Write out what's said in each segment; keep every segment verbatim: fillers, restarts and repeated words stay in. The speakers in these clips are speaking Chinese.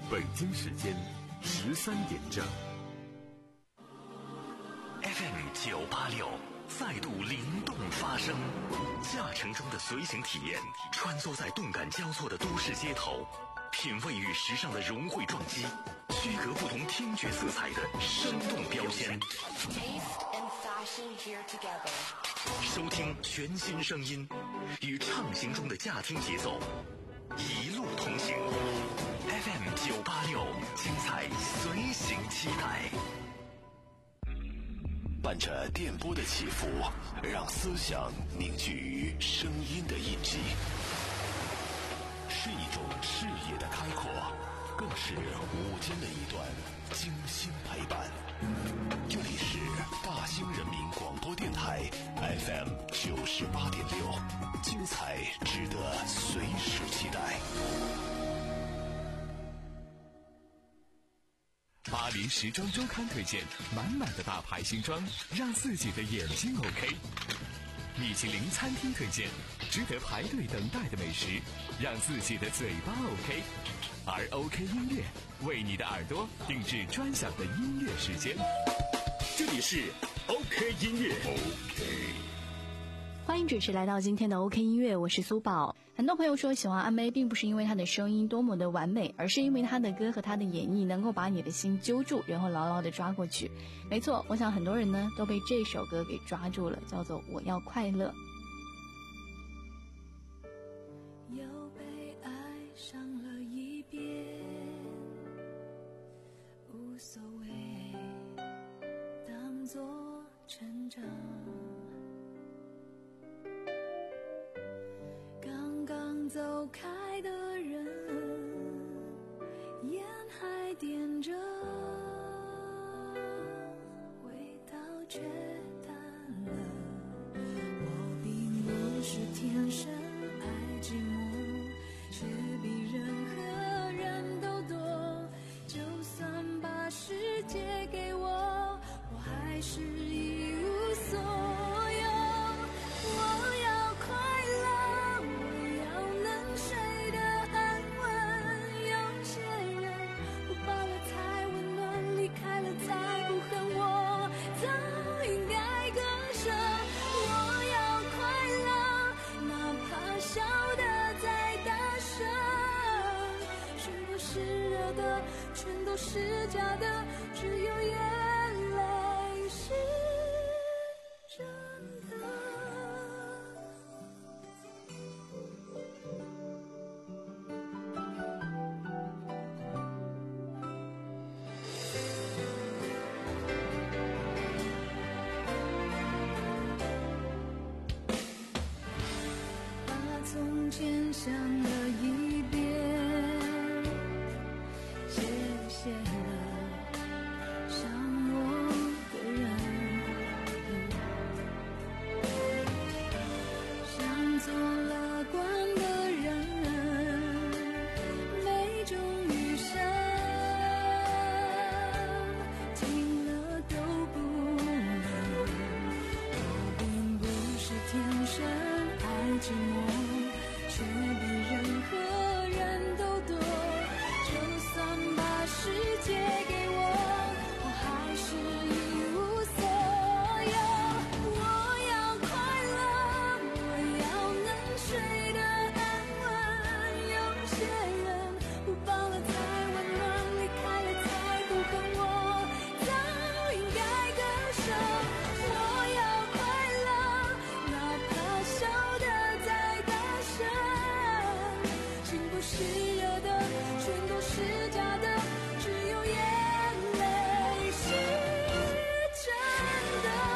北京时间十三点整。 F M 九八六再度灵动发声，驾乘中的随行体验，穿梭在动感交错的都市街头，品味与时尚的融汇撞击，区隔不同听觉色彩的生动标签。收听全新声音，与畅行中的驾听节奏，一路同行。F M 九八六，精彩随行期待。 伴着电波的起伏，让思想凝聚于声音的印记，是一种视野的开阔，更是午间的一段精心陪伴。这里是大兴人民广播电台 F M 九十八点六，精彩值得随时期待。 巴黎时装周刊推荐满满的大牌新装，让自己的眼睛 OK。米其林餐厅推荐值得排队等待的美食，让自己的嘴巴 OK。而 OK 音乐为你的耳朵定制专享的音乐时间。这里是 OK 音乐 OK。 欢迎准时来到今天的 OK 音乐，我是苏宝。很多朋友说喜欢阿妹并不是因为她的声音多么的完美，而是因为她的歌和她的演绎能够把你的心揪住，然后牢牢的抓过去。没错，我想很多人呢都被这首歌给抓住了，叫做我要快乐。 又被爱上了一遍，无所谓，当作成长。刚刚走开的人，烟还点着，味道却淡了。我并不是天生爱寂寞，却比任何人都多。就算把世界给我，我还是一无所有。我要快乐，我要能睡得安稳。有些人不抱了才温暖，离开了才不恨我，早应该割舍。我要快乐，哪怕笑得再大声。是不是热的，全都是假的，只有眼泪是真的。把从前想了一遍，谢谢了伤我的人，像做乐观的人，每种雨声听了都不能。我并不是天生爱寂寞，却比任何人都多。就算把世界给我，我还是一无所有。我要快乐，我要能睡得安稳。有些人不抱了才温暖，离开了才不恨我，早应该割舍。我要快乐，哪怕笑得再大声。心不是热的，全都是假的，只有眼泪是真的。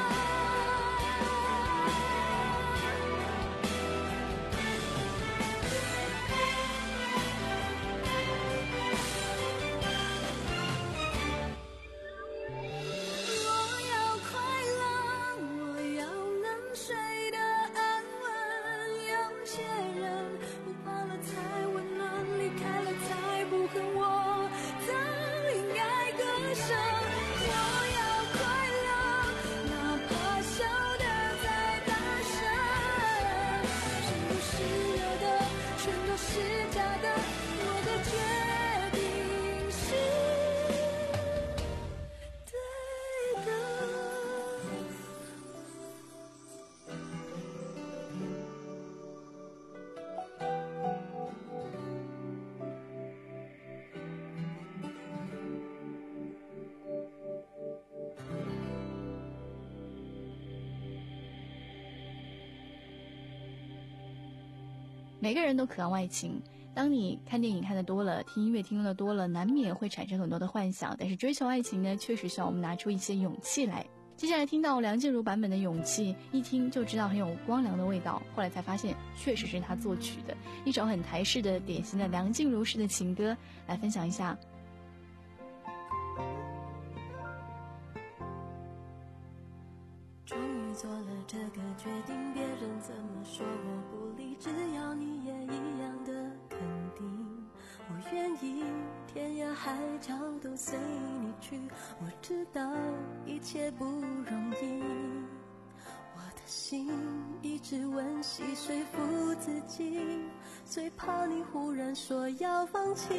我要快乐，我要能睡得安稳。有些人不抱了才温暖，离开了才不恨我，早应该割舍。我要快乐，哪怕笑得再大声。是不是热的，全都是假的，我的决定每个人都渴望爱情，当你看电影看得多了，听音乐听得多了，难免会产生很多的幻想，但是追求爱情呢，确实需要我们拿出一些勇气来。接下来听到梁静茹版本的《勇气》，一听就知道很有光良的味道，后来才发现确实是他作曲的，一首很台式的典型的梁静茹式的情歌，来分享一下。 终于做了这个决定，别人怎么说我不理，只要你也一样的肯定，我愿意天涯海角都随你去。我知道一切不容易，我的心一直温习说服自己，最怕你忽然说要放弃。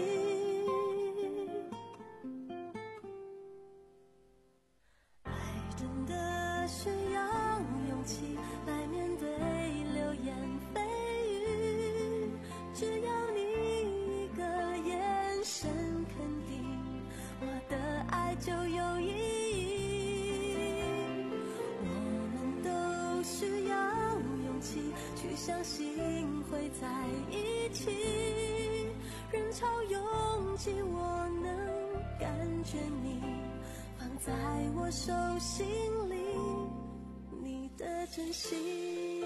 爱真的需要勇气来面对流言蜚语，只要你一个眼神肯定，我的爱就有意义。我们都需要勇气去相信会在一起，人潮拥挤我能感觉你放在我手心里，你的真心。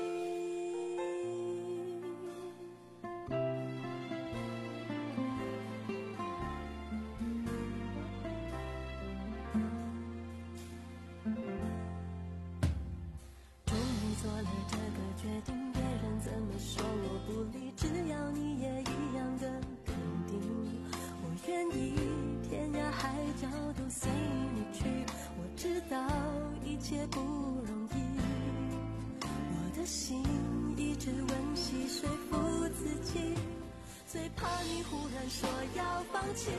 终于做了这个决定，别人怎么说我不理，只要你也一样的肯定，我愿意天涯海角都随你去。我知道一切不容易，我的心一直温习说服自己，最怕你忽然说要放弃。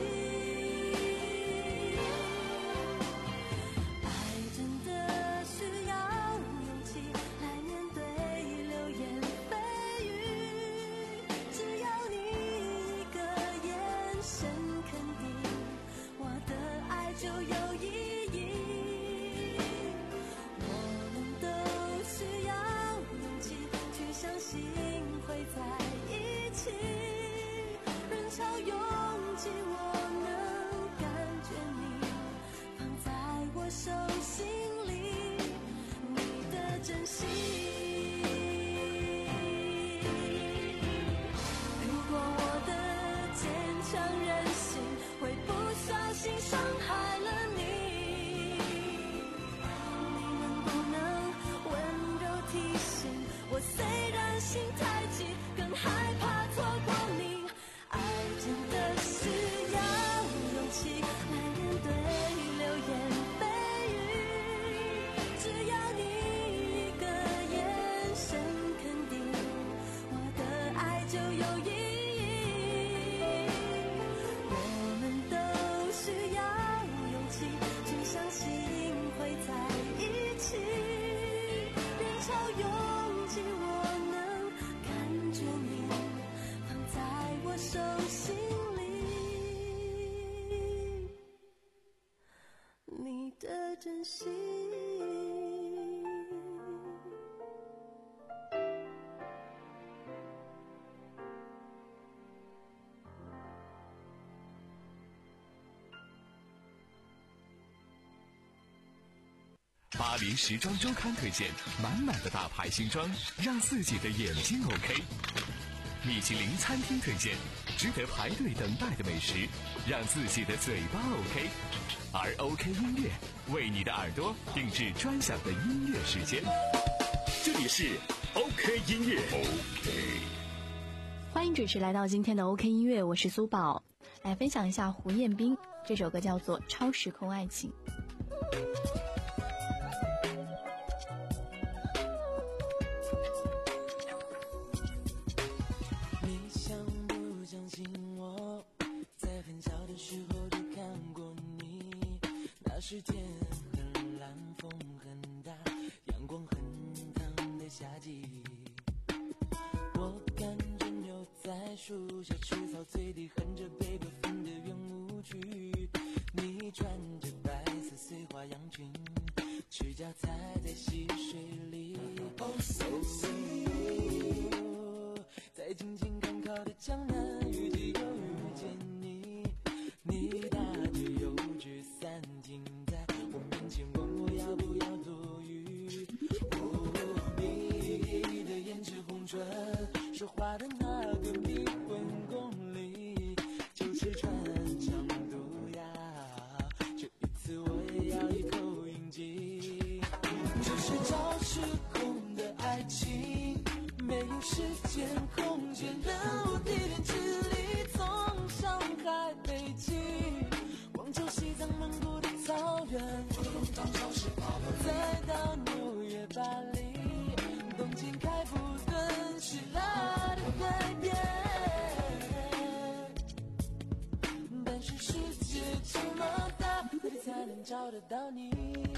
爱真的需要勇气来面对流言蜚语，只要你一个眼神肯定，我的爱就有意义。我们都需要勇气去相信会在一起，人潮拥挤我能感觉你放在我手心里，你的真心。如果我的坚强任性会不小心伤害了你，你能不能温柔提醒我，虽然心太急，更害怕错过你。爱真的需要勇气来面对流言蜚语，只要你一个眼神肯定，我的爱就有意义。我们都需要勇气去相信会在一起，人潮拥挤我能感觉你放在我手心里，你的真心。 巴黎时装周刊推荐满满的大牌新装，让自己的眼睛 OK。米其林餐厅推荐值得排队等待的美食，让自己的嘴巴 OK。而 OK 音乐为你的耳朵定制专享的音乐时间。 这里是 OK 音乐 OK。 欢迎准时来到今天的 OK 音乐，我是苏宝，来分享一下胡彦斌这首歌叫做《超时空爱情》。 你相不相信我，在很小的时候就看过你，那是天很蓝，风很大，阳光很烫的夏季。我看着牛在树下吃草，嘴里哼着贝多芬的圆舞曲。你穿着白色碎花洋裙，赤脚踩在溪水里。Oh so sweet，在静静但是世界这么大，哪里才能找得到你？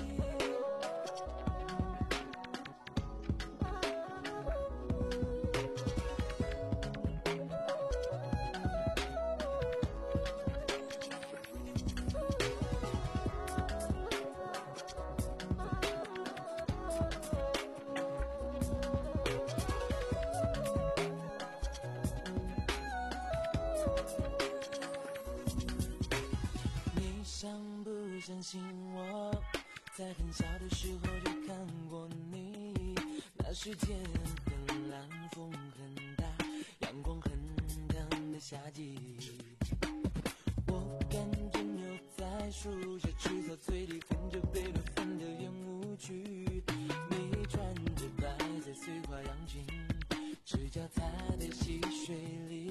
相信我，在很小的时候就看过你。那是天很蓝，风很大，阳光很亮的夏季。我感觉牛在树下吃草，嘴里哼着贝多芬的圆舞曲。你穿着白色碎花洋裙，赤脚踩在溪水里。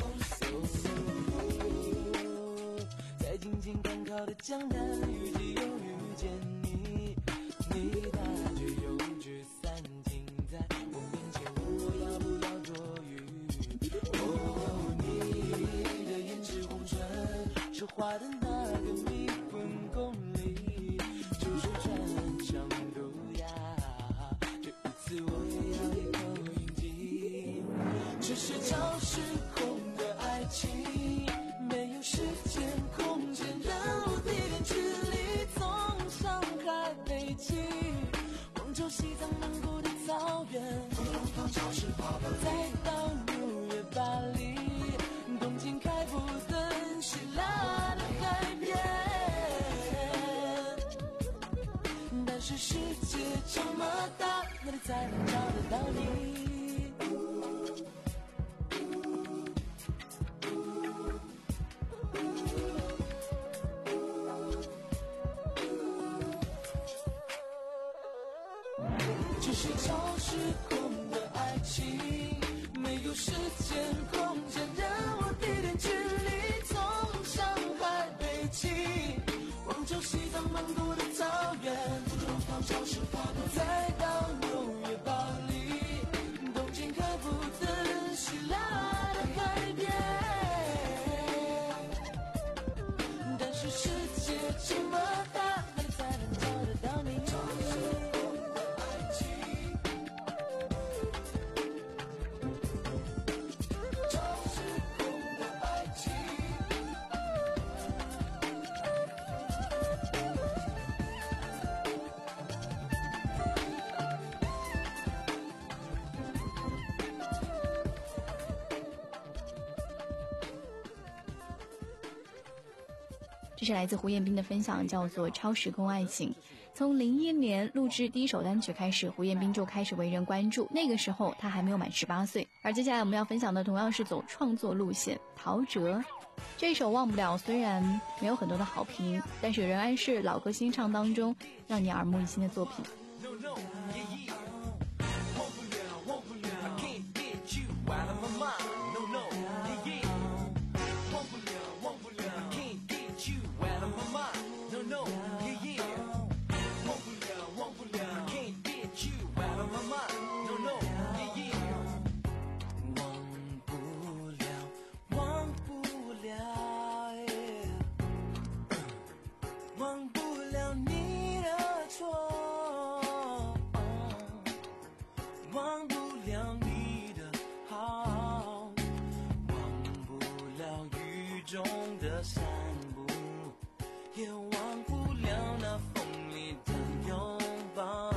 在静静赶考的江南，遇见又遇见你，你打着油纸伞停在我面前，问我要不要躲雨。哦，你的胭脂红唇是画的那个迷魂宫里，就是穿上路亚，这一次我也要一口云集。这是超时空的爱情，没有时间空间人物地点距离，从上海北京广州西藏曼谷的草原，再到纽约巴黎东京开普敦希腊的海边，但是世界这么大，哪里才能找得到你？这是超时空的爱情，没有时间空间人物地点距离，从上海北京广州西藏曼谷的草原，再到纽约巴黎东京开普敦希腊的海边，但是世界这么大，哪里才能找得到你？ 这是来自胡彦斌的分享，叫做《超时空爱情》。从零一年录制第一首单曲开始，胡彦斌就开始为人关注。那个时候他还没有满十八岁。而接下来我们要分享的同样是走创作路线，陶喆这首《忘不了》虽然没有很多的好评，但是仍然是老歌新唱当中让你耳目一新的作品。 忘不了你的错，忘不了你的好，忘不了雨中的散步，也忘不了那风里的拥抱。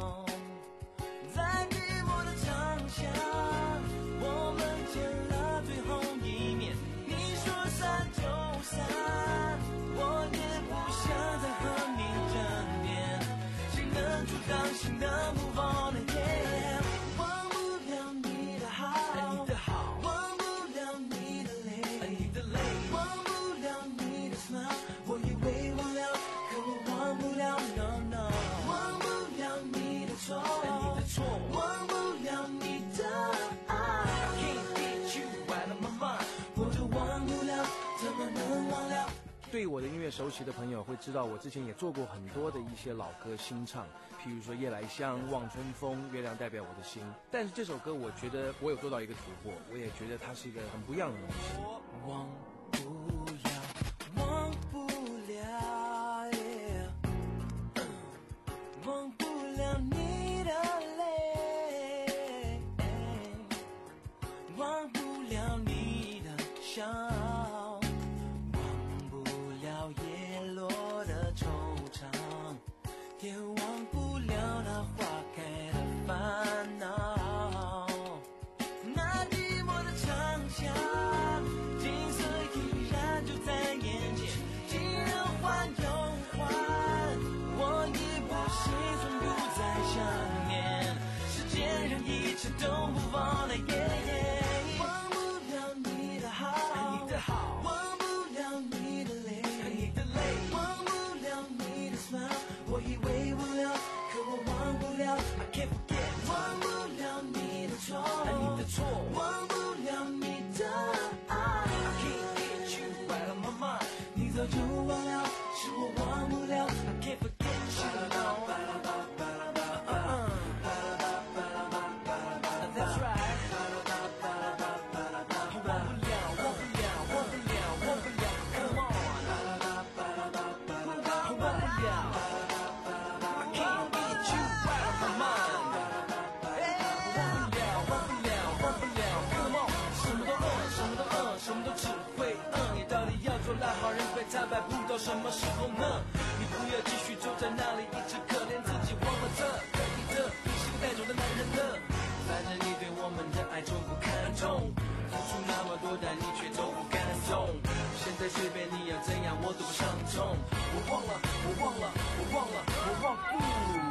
在寂寞的长巷，我们见了最后一面，你说散就散，我也想再和你争辩，谁能阻挡心的 move on again？ 忘不了你的好，你的好，忘不了你的泪，你的泪，忘不了你的 smile， 我以为忘了，可我忘不了 no no， 忘不了你的错，你的错，忘不了你的爱 Can't get you out of my mind， 我都忘不了，怎么能忘了？ 对我的音乐熟悉的朋友会知道，我之前也做过很多的一些老歌新唱，譬如说《夜来香》《望春风》《月亮代表我的心》，但是这首歌我觉得我有做到一个突破，我也觉得它是一个很不一样的东西。 忘不了， 苍白，不知道什么时候呢？你不要继续坐在那里，一直可怜自己，忘了这可以的，你是个带种的男人呢。反正你对我们的爱从不看重，付出那么多，但你却都不感动。现在随便你要怎样，我都不上冲。我忘了，我忘了，我忘了，我忘不了。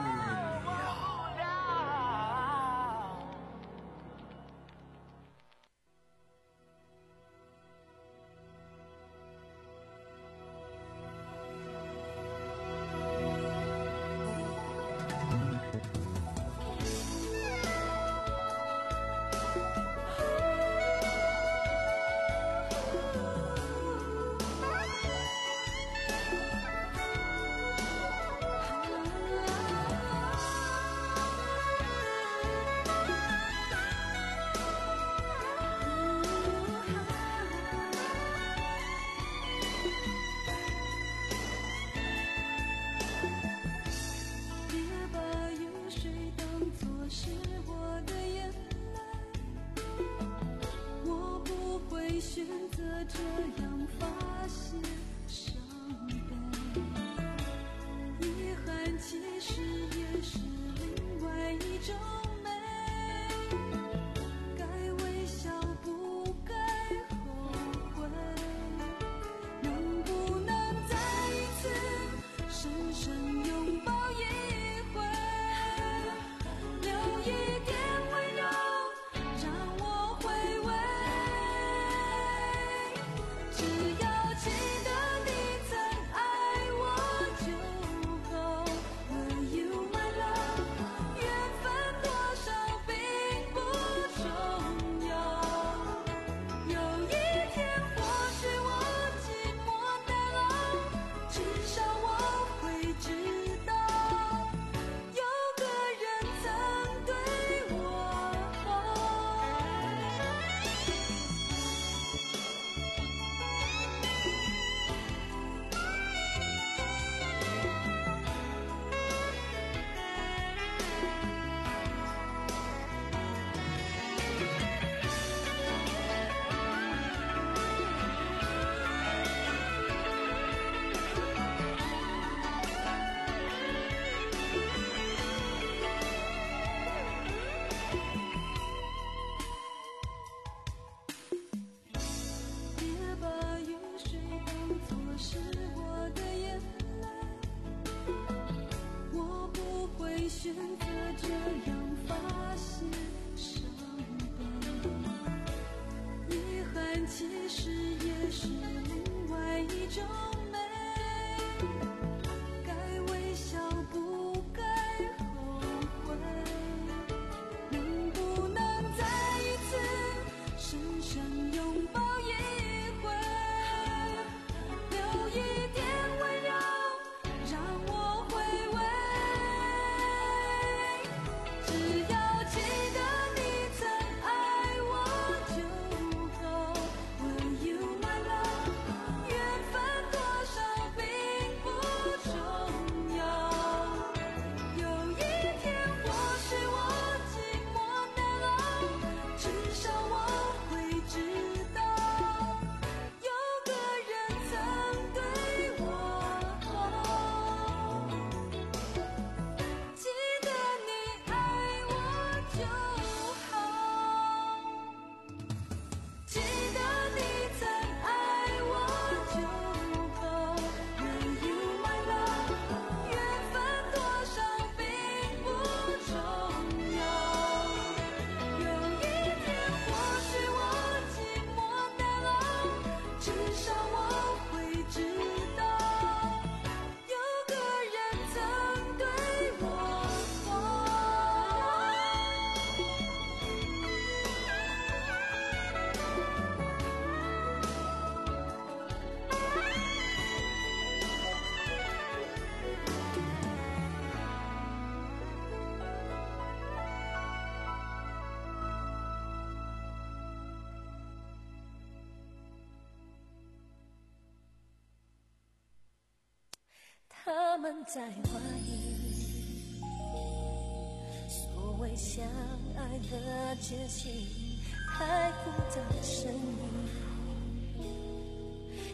他们在怀疑，所谓相爱的艰辛，太复杂的声音，言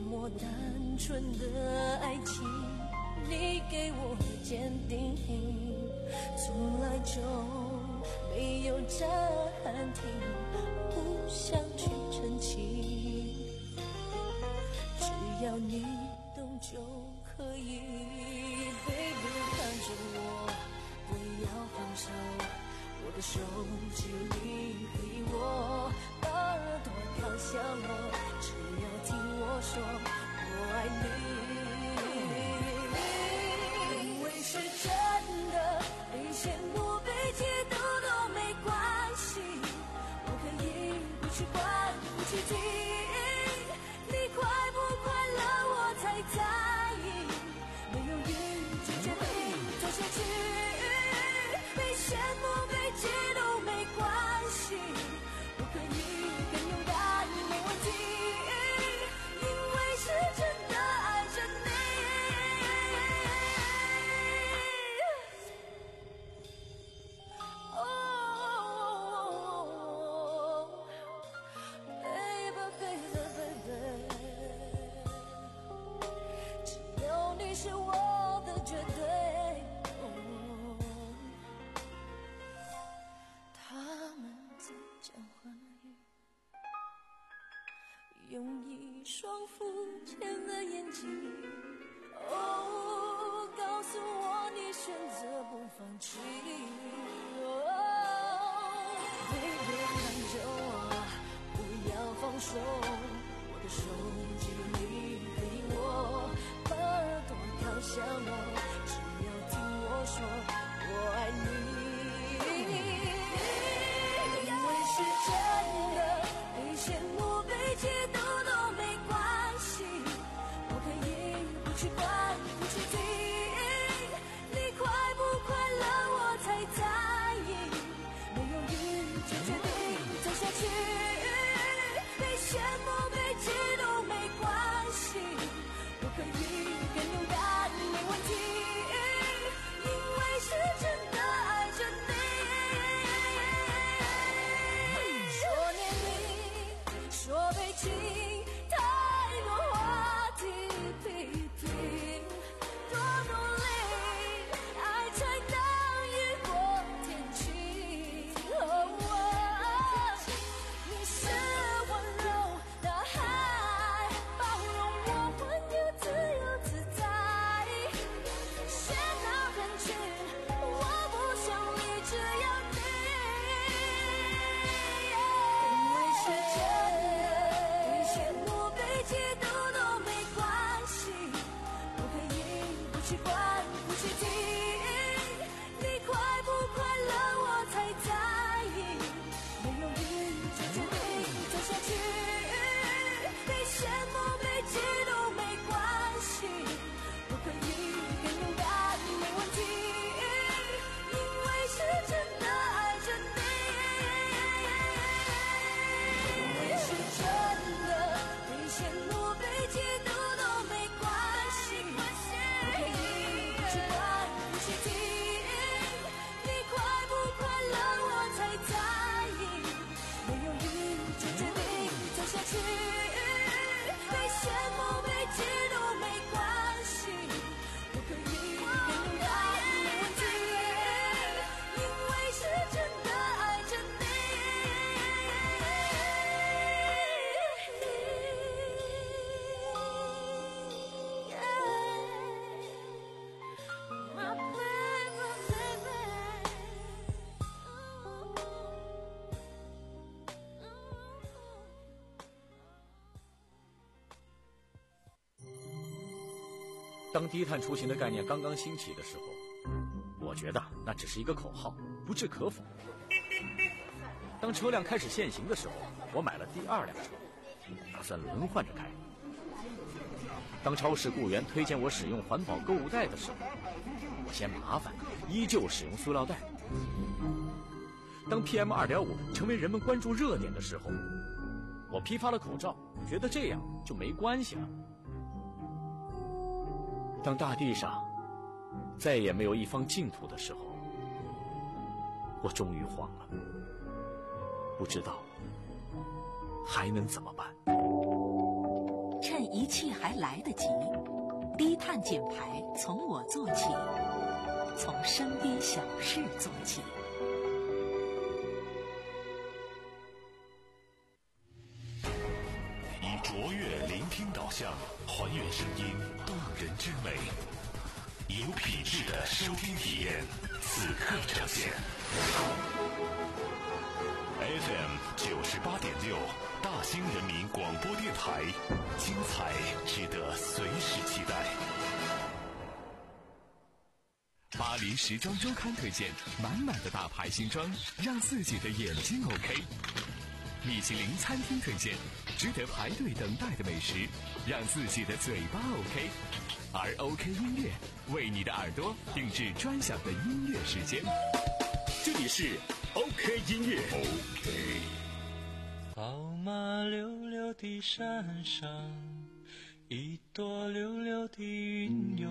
么单纯的爱情，你给我的坚定，从来就没有暂停，不想去澄清，只要你懂就可以。 Baby 看着我，不要放手，我的手机里陪我，把耳朵靠向我，只要听我说我爱你。因为是真的，被羡慕被嫉妒都没关系，我可以不去管不去听，你快不快乐我才在意，没有语句决定走下去，被羡慕被嫉妒没关系，我可以更勇敢没问题，因为是真的爱着你。哦 baby baby baby， 只有你是我的绝对。哦 他们在讲话语，用一双肤浅的眼睛，哦，告诉我你选择不放弃。哦 baby 看着我，不要放手，我的手机里陪我，把耳朵靠向我，只要听我说我爱你。因为是真的，被羡慕被嫉妒都没关系，我可以不去管不去听，你快不快乐我才在意，没有语就决定走下去，被羡慕被嫉妒没关系，我可以更勇敢没问题，因为是真的爱着你。说年龄，说悲情，太多话题批评，多努力，爱才能雨过天晴。哦，你是温柔的海，包容我环游自由自在，喧闹人群，我不想你，只要你。因为是真的，被羡慕被嫉妒都没关系，我可以不去管不去听，你快不快乐我才在意，没有语就决定走下去，被羡慕被嫉妒没关系，我可以更勇敢没问题，因为是真的爱着你。因为是真的，被羡慕被嫉妒都没关系，我可以不去管不去听，你快不快乐我才在意，没有语就决定走下去，被羡慕被嫉妒没关系，我可以更勇敢没问题，因为是真的爱着你。My baby, baby. 当低碳出行的概念刚刚兴起的时候，我觉得那只是一个口号，不置可否。当车辆开始限行的时候，我买了第二辆车，打算轮换着开。当超市雇员推荐我使用环保购物袋的时候，我嫌麻烦，依旧使用塑料袋。当 P M 二点五 成为人们关注热点的时候，我批发了口罩，觉得这样就没关系了。当大地上再也没有一方净土的时候，我终于慌了，不知道还能怎么办。 趁一切还来得及。低碳减排从我做起，从身边小事做起。 以卓越聆听导向，还原声音动人之美，有品质的收听体验，此刻呈现。F M 九十八点六，大兴人民广播电台，精彩值得随时期待。 巴黎时装周刊推荐满满的大牌新装，让自己的眼睛 OK。米其林餐厅推荐值得排队等待的美食，让自己的嘴巴 OK。而 OK 音乐为你的耳朵定制专享的音乐时间。这里是 OK 音乐。 OK。 宝马溜溜的山上，一朵溜溜的云哟，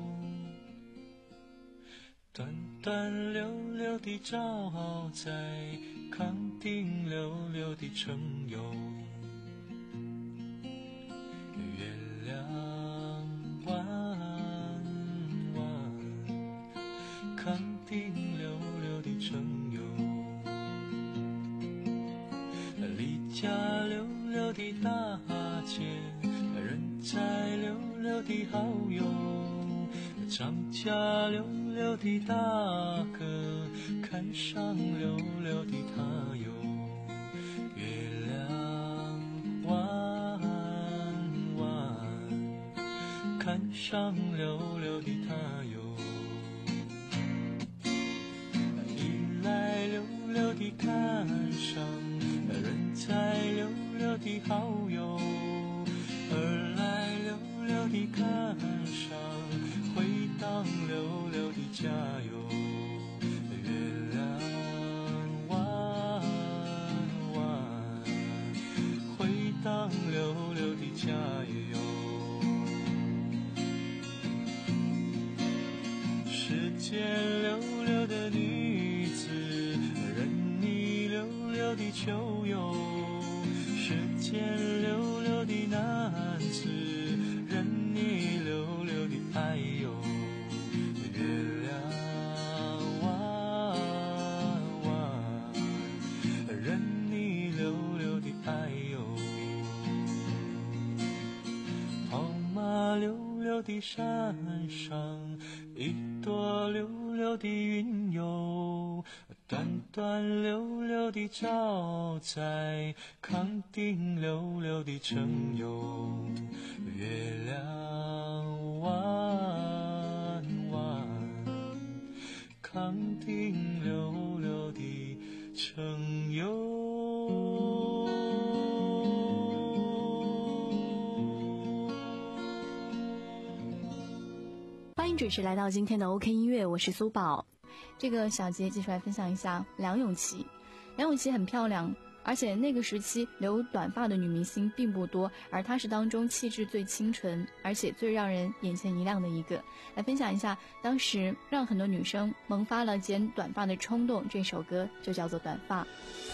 短短溜溜的照在康定溜溜的城哟，月亮弯弯，康定溜溜的城哟，离家溜溜的大街，人在溜溜的好友，张家溜溜的大哥，看上溜溜的他哟，月亮弯弯，看上溜溜的他哟，一来溜溜的看上，人在溜溜的好友，二来溜溜的看上，回荡溜溜的家哟，月亮弯弯，回荡溜溜的家哟，世间溜溜的女子，任你溜溜的秋哟，世间溜溜的男子，任你溜溜的爱哟，月亮弯弯，任你溜溜的爱哟，跑马溜溜的山上，一朵溜溜的云哟，短短溜溜的照在康定溜溜的城哟，月亮弯弯，康定溜溜的城哟。 欢迎准时来到今天的 OK 音乐，我是苏宝。这个小节继续来分享一下梁咏琪。梁咏琪很漂亮，而且那个时期留短发的女明星并不多，而她是当中气质最清纯，而且最让人眼前一亮的一个。来分享一下当时让很多女生萌发了剪短发的冲动，这首歌就叫做《短发》。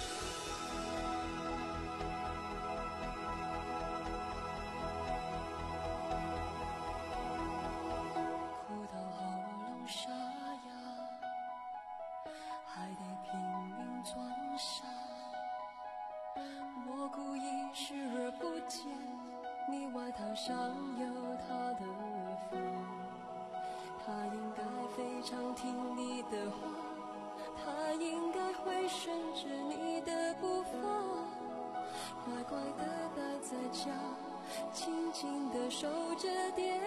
上有他的风，他应该非常听你的话，他应该会顺着你的步伐，乖乖地待在家，静静地守着电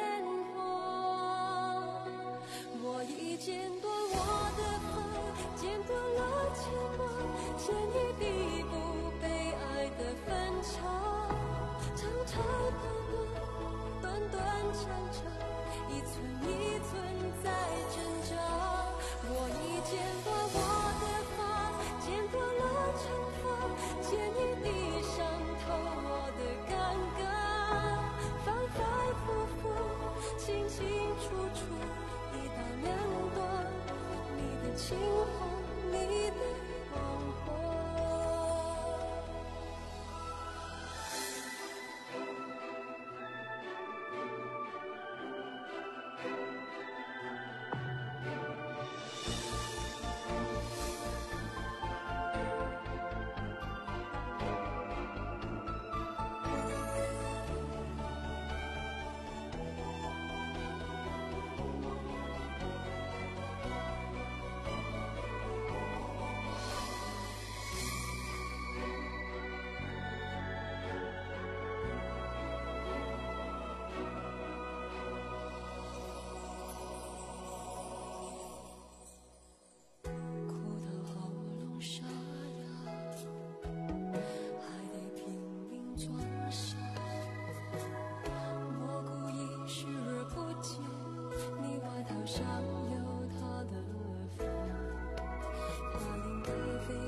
话。我已剪短我的发，剪断了牵挂，剪一笔不被爱的分岔，长长短短，短短长长，一寸一寸在挣扎。我已剪断我的发，剪断了长发，剪一地伤透我的尴尬，反反复复，清清楚楚，一刀两断，你的情话，你的谎话。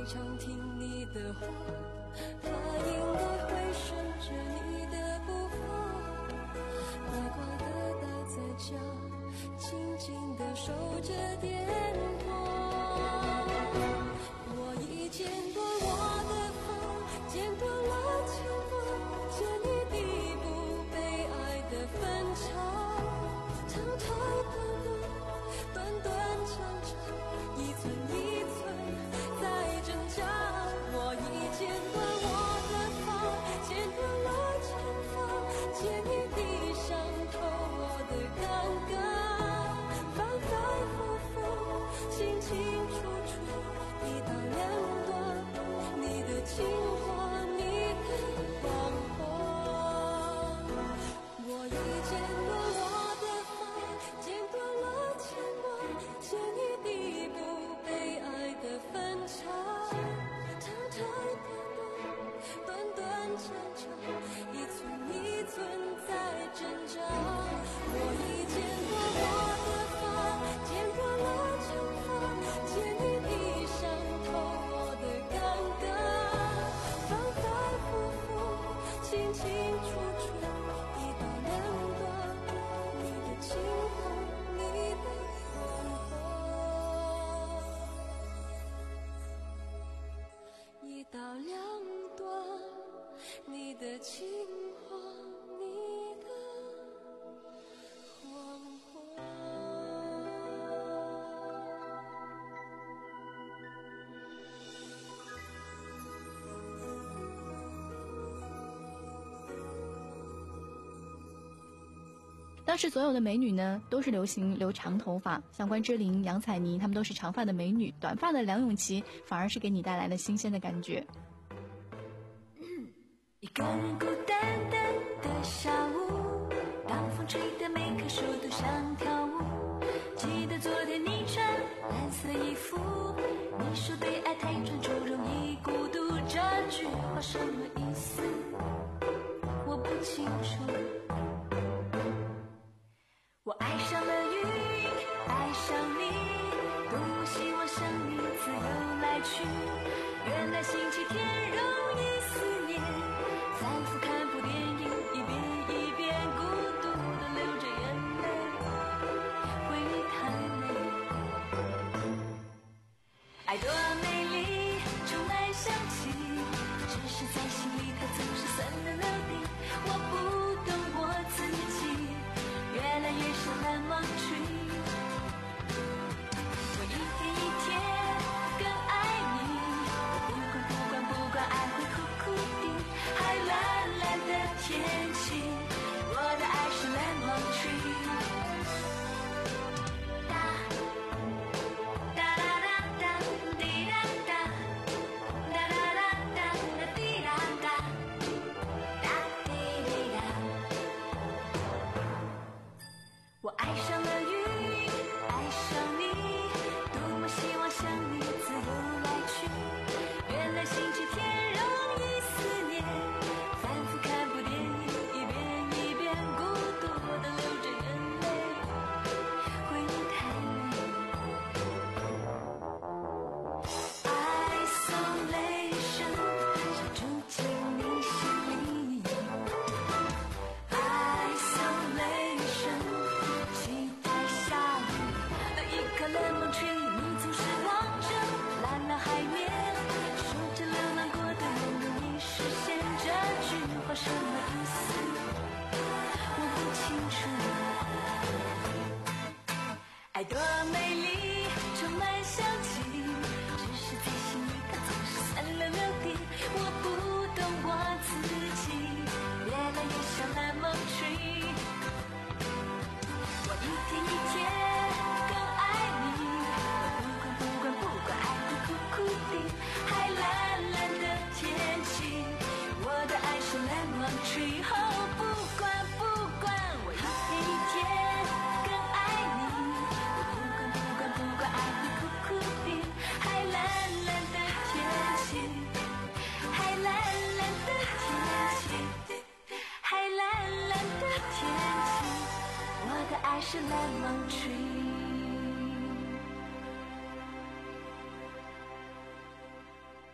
常听你的话，它应该会顺着你的步伐，乖乖的待在家，静静的守着电话。我已剪断我的发，剪断了牵挂，剪一地不被爱的分岔，长长短短，短短长长，一寸一寸在挣扎。我已剪断我的发，剪断了牵发，剪一地伤透我的尴尬，反反复复，清清楚楚，一刀两断，你的情话，你的谎话。我已剪断我的发，剪断了牵挂，剪一地不被爱的分岔，长长短短，短短长长，一寸一寸在挣扎。我已剪断我的发，剪断了长发，剪一地伤透我的尴尬，反反复复，清清楚楚，一刀两断，你的情话，你的谎话，一刀两断，你的情话，你的谎话。 当时所有的美女呢，都是流行留长头发，像关之琳、杨采妮，她们都是长发的美女，短发的梁咏琪反而是给你带来了新鲜的感觉。 一个人孤单单的下午，当风吹得每棵树都想跳舞。记得昨天你穿蓝色衣服，你说被爱太专注容易孤独，这句话什么意思？我不清楚。我爱上了云，爱上你，多么希望像你自由来去。原来星期天容易思念，反复看部电影，一遍一遍孤独的流着眼泪，回忆太美。爱多美丽，充满香气，只是在心里它总是酸溜溜的。我不懂我自己，越来越像蓝芒tree。我一天一天更爱你，不管不管不管爱会哭哭的，还蓝蓝的天气，我的爱是蓝芒tree。哒哒哒哒哒滴哒哒，哒哒哒哒哒滴哒哒，哒滴滴哒。我爱上了云，爱上你，多么希望像你自由来去。原来星期天容易思念，反复看部电影，一遍一遍孤独的流着眼泪，回忆太美。Isolation 想住进你心里。Isolation 期待下雨的一颗lemon tree，你总是望着蓝蓝海面，说着流浪过的梦容易实现，这句话什么意思？我不清楚。爱多美丽，充满香气，只是在心里它总是酸溜溜的。我不懂我自己，越来越像蓝芒tree。我一天一天更爱你，不管不管不管爱会哭哭的，还蓝蓝的天气，我的爱是蓝芒tree。哦，不管不管，我一天一天更爱你，不管不管不管爱会哭哭的，还蓝蓝的天气，还蓝蓝的天气，还蓝蓝的天气，我的爱是蓝芒tree。 《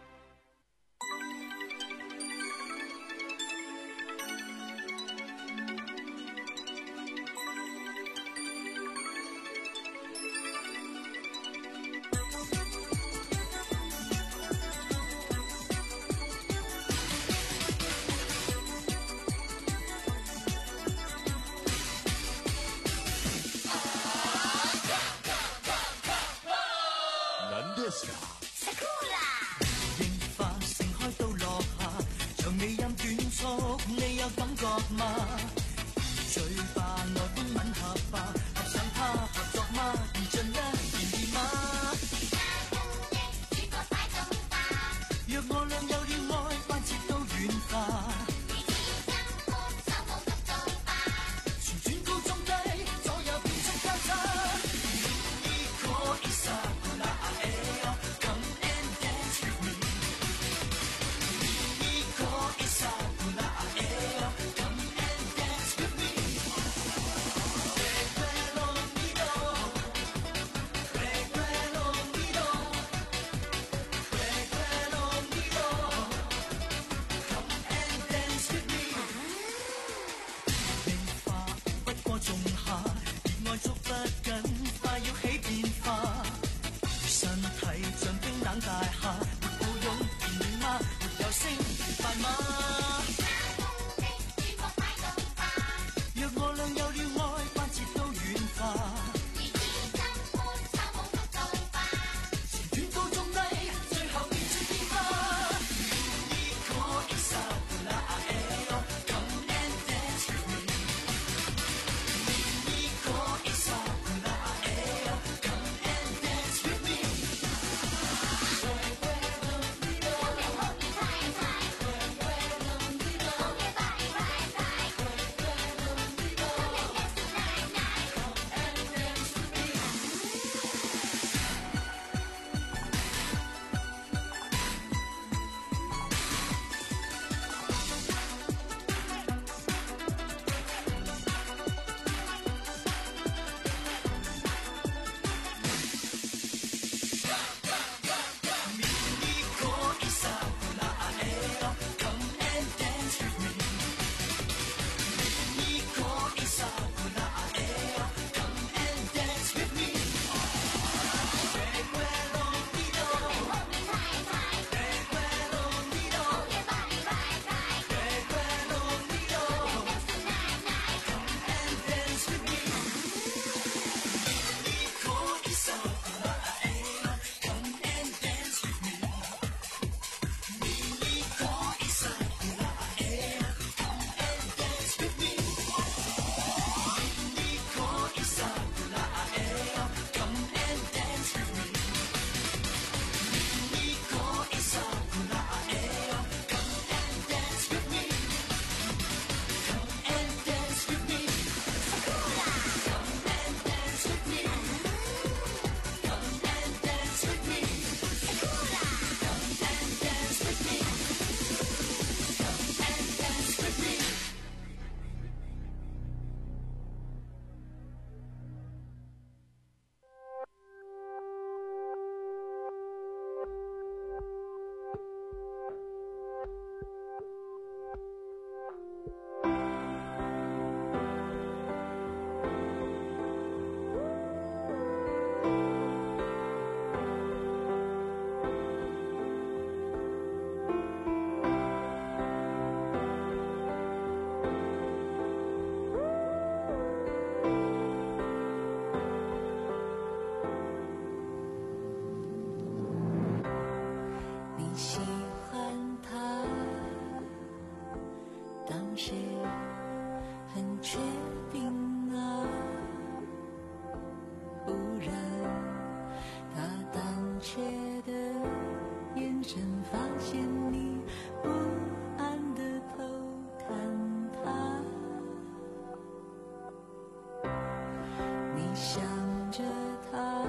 想着他，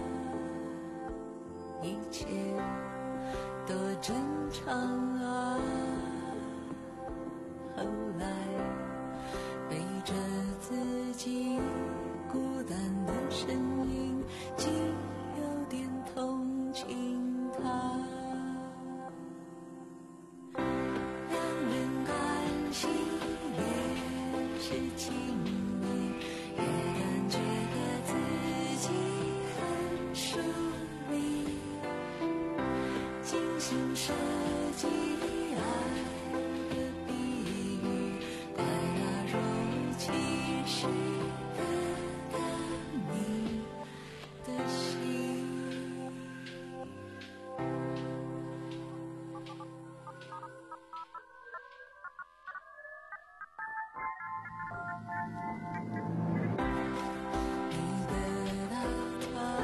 一切多正常啊。后来背着自己孤单的身影，竟有点同情他。两人关系越是亲密，越感觉得自己很疏离，精心设计爱的比喻，带那柔情时刻的你的心。你得到他，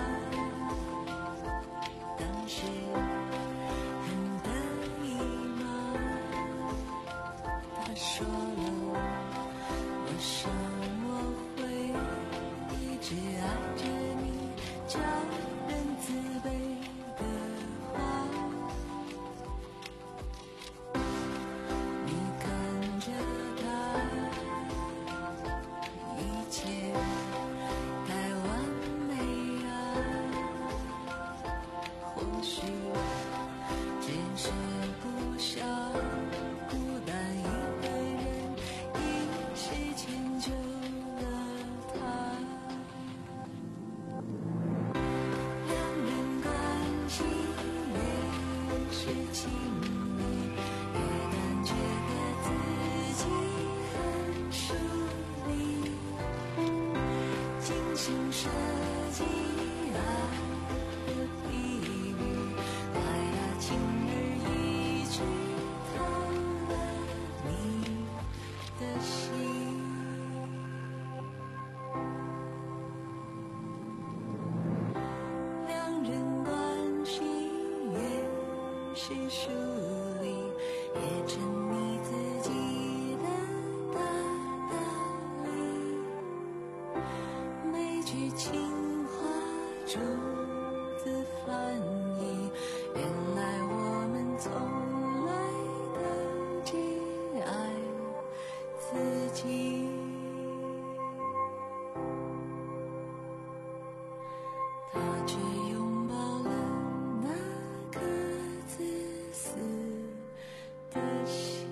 当时很得意吗？他说了，我想我会一直爱着你，叫人自卑的话。你看着他，一切太完美啊，或许见识不少孤单一个人，一时迁就了他。两人关系越是亲密，越感觉得自己很疏离，精心设计爱的比喻，带那轻而易举透了你的心。两人关系越是疏离，越沉溺自己的大道理，每句情话逐字翻译，原来我们从来都只爱自己。他却拥抱了那颗自私的心。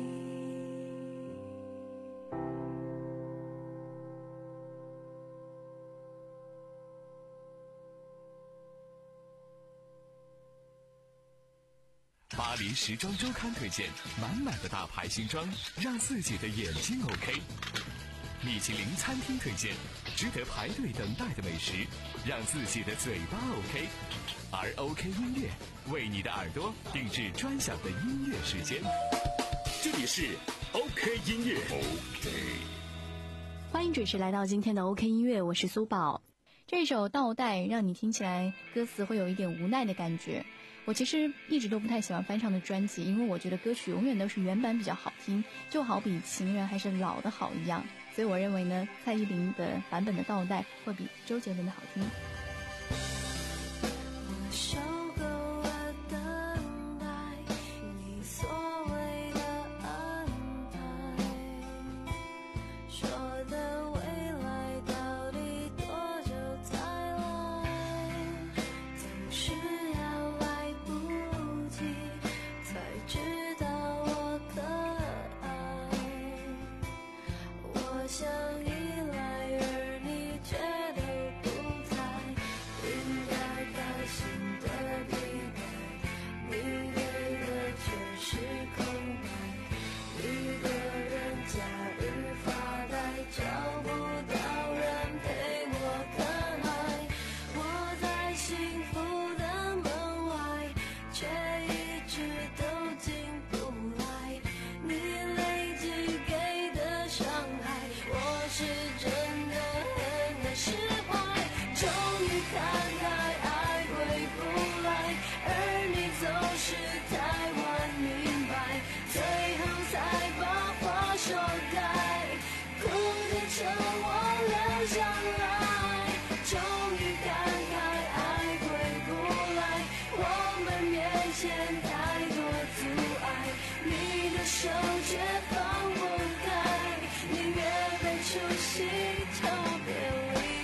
巴黎时装周刊推荐满满的大牌新装，让自己的眼睛 OK。米其林餐厅推荐值得排队等待的美食，让自己的嘴巴 OK。而 OK 音乐为你的耳朵定制专享的音乐时间。 这里是 OK 音乐。OK， 欢迎准时来到今天的 OK 音乐，我是苏宝。这首倒带让你听起来歌词会有一点无奈的感觉。我其实一直都不太喜欢翻唱的专辑，因为我觉得歌曲永远都是原版比较好听，就好比情人还是老的好一样。所以我认为呢，蔡依林的版本的倒带会比周杰伦的好听。 我受够了等待，你所谓的安排，说的未来到底多久才来，总是要来不及才知道我可爱。我想依赖，而你却都不在，应该开心的地带，你给的却是空白。一个人假日发呆，找不到人陪我看海。我在幸福的门外，却一直都进不来。你累积给的伤害，我是真的很难释怀。终于看开，爱回不来，而你总是太晚明白，最后才把话说开，哭着趁我留下来。 手却放不开，宁愿没出息，叫我别离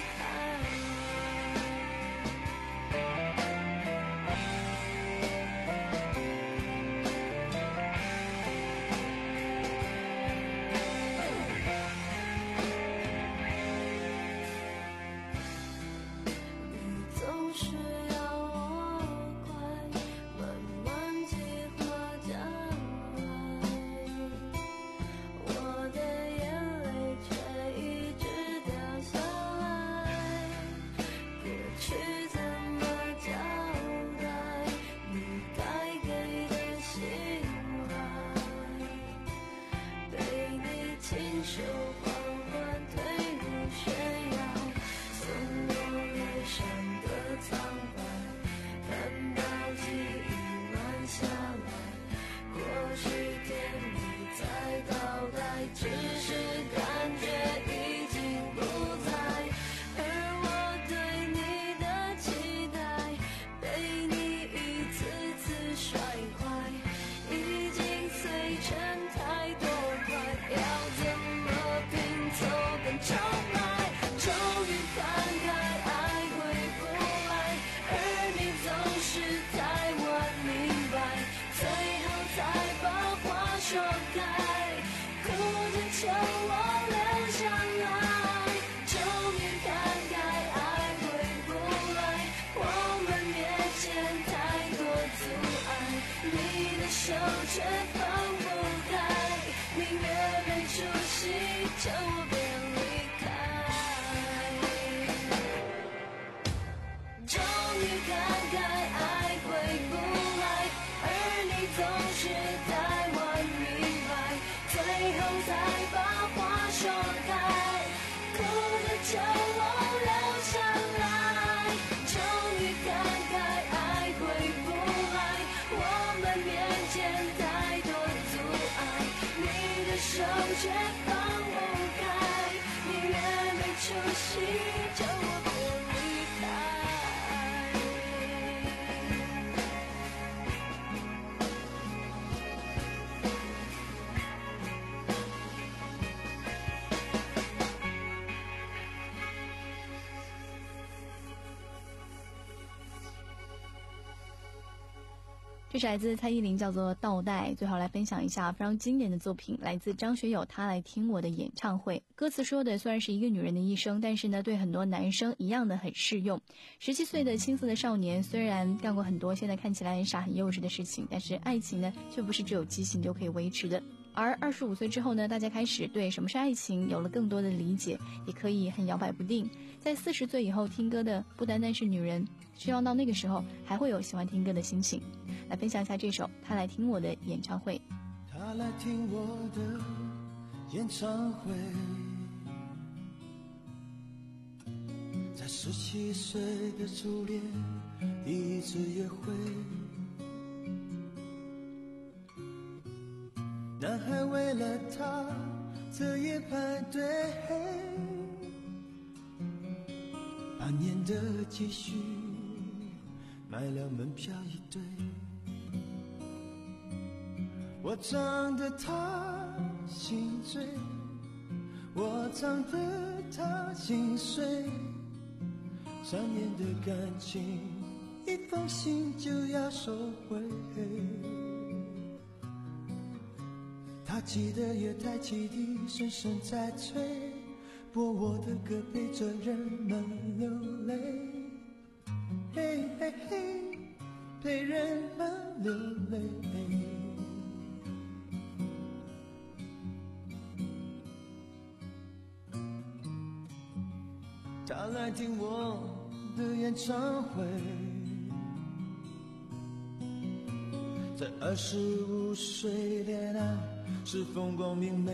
手却放不开，宁愿没出息，叫我别离开。终于看开，爱回不来，而你总是在玩明白，最后才把话说开，哭着求我留下来。终于看开，爱回不来，我们面前太多阻碍，你的手却放不开，宁愿没出息，叫我别离开。 这是来自蔡依林，叫做《倒带》。最后来分享一下非常经典的作品，来自张学友《他来听我的演唱会》。歌词说的虽然是一个女人的一生，但是呢，对很多男生一样的很适用。十七岁的青涩的少年，虽然干过很多现在看起来很傻很幼稚的事情，但是爱情呢，却不是只有激情就可以维持的。而二十五岁之后呢，大家开始对什么是爱情有了更多的理解，也可以很摇摆不定。在四十岁以后听歌的不单单是女人，希望到那个时候还会有喜欢听歌的心情。来分享一下这首《他来听我的演唱会》。 他来听我的演唱会，在十七岁的初恋第一次约会，男孩为了她彻夜排队，半年的积蓄买了门票一对，我唱得他心醉，我唱得他心碎，三年的感情一封信就要收回，他记得月台汽笛声声在催，播我的歌陪着人们流泪，嘿嘿嘿，陪人们流泪。他来听我的演唱会，在二十五岁恋爱是风光明媚，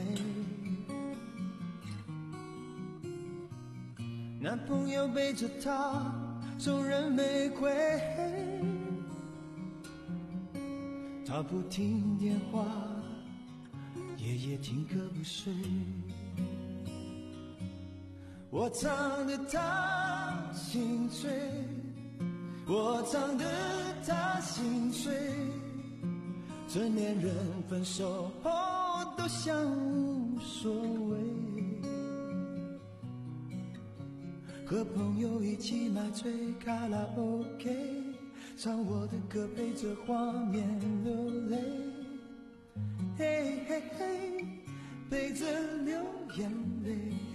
男朋友背着她送人玫瑰，她不听电话，夜夜听歌不睡，我唱得她心醉，我唱得她心碎，三成年人分手后都像无所谓，和朋友一起买醉卡拉 OK， 唱我的歌陪着画面流泪，嘿嘿嘿，陪着流眼泪。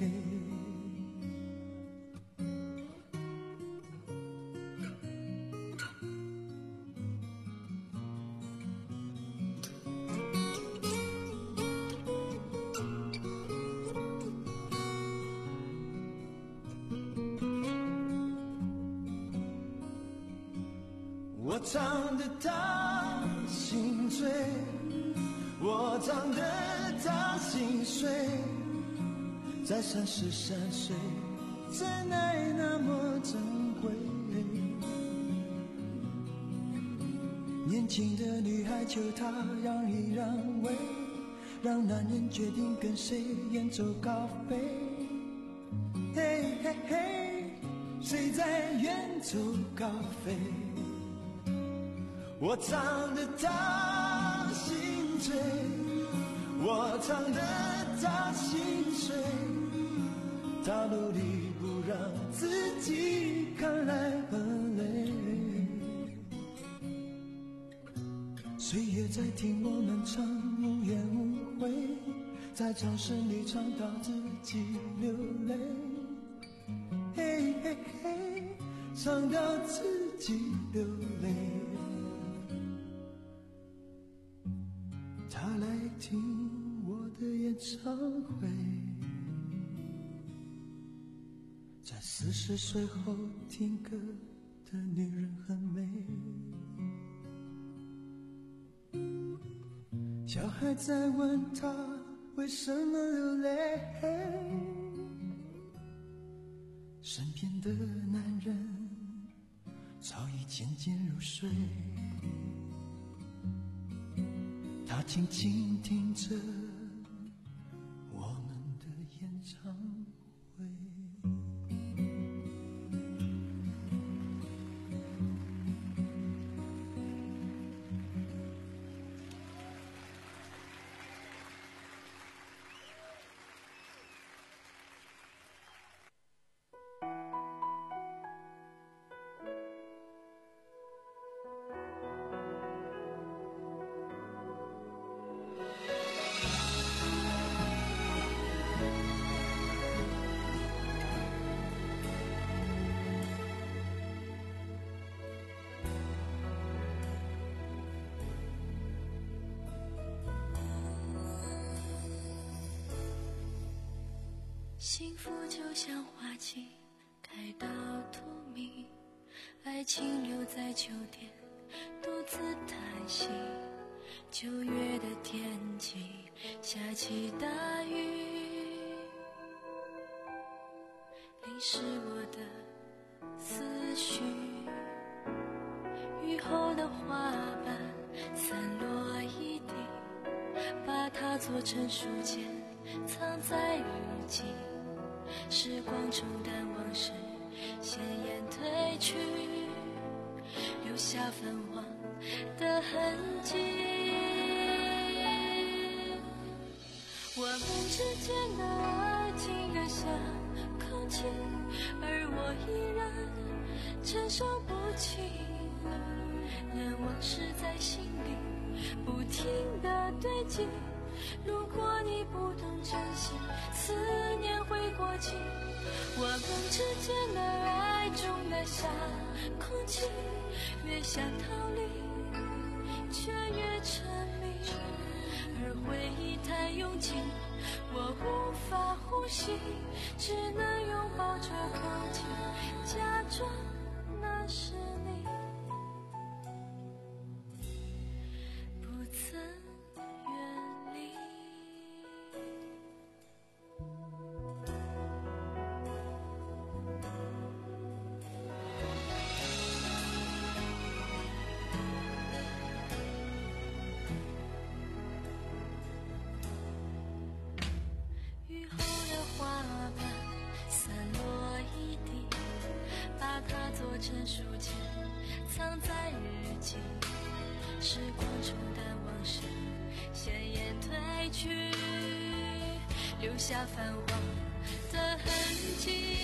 我唱得他心醉，我唱得他心碎，在山是山水，真爱那么珍贵。年轻的女孩求他让一让位，让男人决定跟谁远走高飞。嘿嘿嘿，谁在远走高飞？我唱得他心醉，我唱得他心碎，他努力不让自己看来很累。岁月在听我们唱，无怨无悔，在掌声里唱到自己流泪。嘿嘿嘿，唱到自己流泪。他来听我的演唱会，在四十岁后听歌的女人很美。小孩在问他为什么流泪，身边的男人早已渐渐入睡。他静静听着我们的演唱会。 幸福就像花季开到荼蘼，爱情留在秋天独自叹息。九月的天气下起大雨，淋湿我的思绪。雨后的花瓣散落一地，把它做成书签藏在日记。时光冲淡往事，鲜艳褪去，留下泛黄的痕迹。我们之间的爱情就像空气，而我依然承受不起。任往事在心里不停地堆积，如果你不懂珍惜，思念会过期。我们之间的爱重得像空气，越想逃离却越沉迷，而回忆太拥挤，我无法呼吸，只能拥抱着空气，假装那是你，不曾远离。雨后的花瓣散落一地，把它做成书签藏在日记。 时光中的往事鲜艳褪去，留下泛黄的痕迹。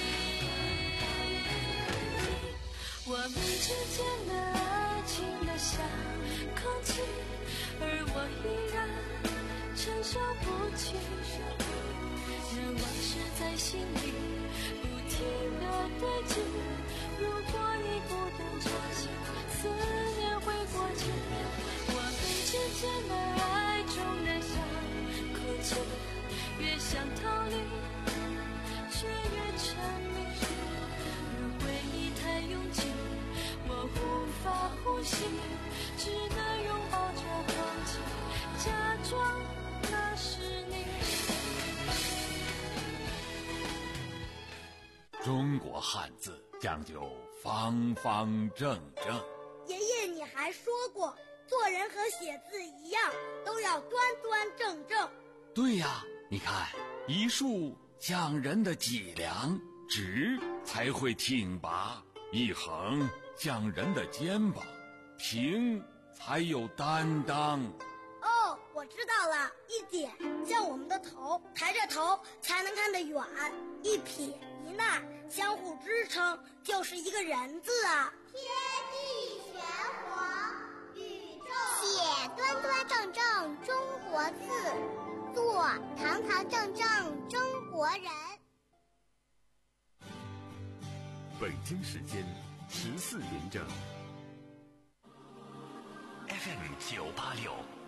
我们之间的爱情的像空气，而我依然承受不起，任往事在心里不停地堆积。如果一不等潮汐，思念会过期。我们之间的爱重得像空气，越想逃离，却越沉迷。而回忆太拥挤，我无法呼吸，只能拥抱着空气，假装那是你。 中国汉字讲究方方正正。 爷爷，你还说过，做人和写字一样，都要端端正正。 对呀，你看，一竖像人的脊梁，直才会挺拔；一横像人的肩膀，平才有担当。 哦，我知道了，一点像我们的头，抬着头才能看得远；一撇一捺相互支撑，就是一个人字啊。 天地玄黄，宇宙写端端正正中国字，做堂堂正正中国人。 北京时间十四点整。 F M 九八六